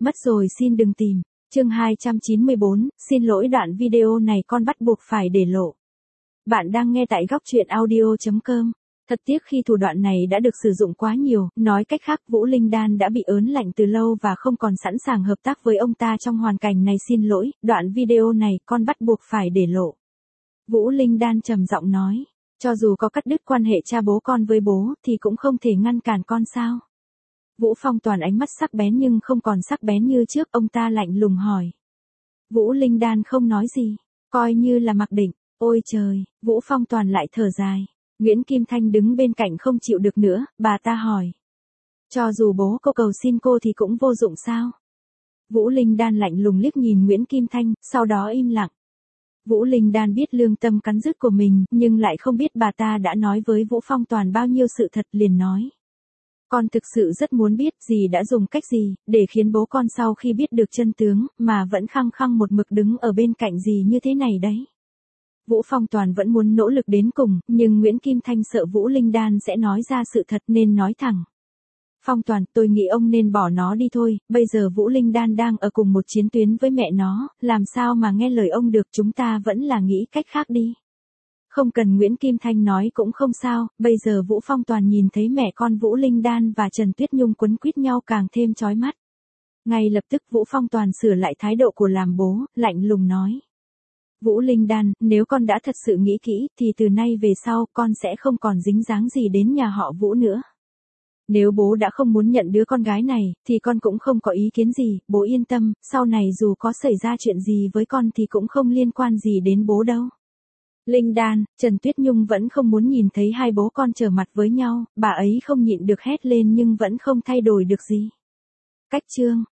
Mất rồi xin đừng tìm. Chương 294, xin lỗi đoạn video này con bắt buộc phải để lộ. Bạn đang nghe tại góc truyện audio.com. Thật tiếc khi thủ đoạn này đã được sử dụng quá nhiều, nói cách khác Vũ Linh Đan đã bị ớn lạnh từ lâu và không còn sẵn sàng hợp tác với ông ta trong hoàn cảnh này. Xin lỗi, đoạn video này con bắt buộc phải để lộ. Vũ Linh Đan trầm giọng nói, cho dù có cắt đứt quan hệ cha bố con với bố thì cũng không thể ngăn cản con sao? Vũ Phong Toàn ánh mắt sắc bén nhưng không còn sắc bén như trước, ông ta lạnh lùng hỏi. Vũ Linh Đan không nói gì, coi như là mặc định. Ôi trời, Vũ Phong Toàn lại thở dài. Nguyễn Kim Thanh đứng bên cạnh không chịu được nữa, bà ta hỏi. Cho dù bố cô cầu xin cô thì cũng vô dụng sao? Vũ Linh Đan lạnh lùng liếc nhìn Nguyễn Kim Thanh, sau đó im lặng. Vũ Linh Đan biết lương tâm cắn rứt của mình, nhưng lại không biết bà ta đã nói với Vũ Phong Toàn bao nhiêu sự thật, liền nói. Con thực sự rất muốn biết dì đã dùng cách gì, để khiến bố con sau khi biết được chân tướng, mà vẫn khăng khăng một mực đứng ở bên cạnh dì như thế này đấy. Vũ Phong Toàn vẫn muốn nỗ lực đến cùng, nhưng Nguyễn Kim Thanh sợ Vũ Linh Đan sẽ nói ra sự thật nên nói thẳng. Phong Toàn, tôi nghĩ ông nên bỏ nó đi thôi, bây giờ Vũ Linh Đan đang ở cùng một chiến tuyến với mẹ nó, làm sao mà nghe lời ông được, chúng ta vẫn là nghĩ cách khác đi. Không cần Nguyễn Kim Thanh nói cũng không sao, bây giờ Vũ Phong Toàn nhìn thấy mẹ con Vũ Linh Đan và Trần Tuyết Nhung quấn quýt nhau càng thêm chói mắt. Ngay lập tức Vũ Phong Toàn sửa lại thái độ của làm bố, lạnh lùng nói. Vũ Linh Đan, nếu con đã thật sự nghĩ kỹ, thì từ nay về sau, con sẽ không còn dính dáng gì đến nhà họ Vũ nữa. Nếu bố đã không muốn nhận đứa con gái này, thì con cũng không có ý kiến gì, bố yên tâm, sau này dù có xảy ra chuyện gì với con thì cũng không liên quan gì đến bố đâu. Linh Đan, Trần Tuyết Nhung vẫn không muốn nhìn thấy hai bố con trở mặt với nhau, bà ấy không nhịn được hét lên nhưng vẫn không thay đổi được gì. Cách chương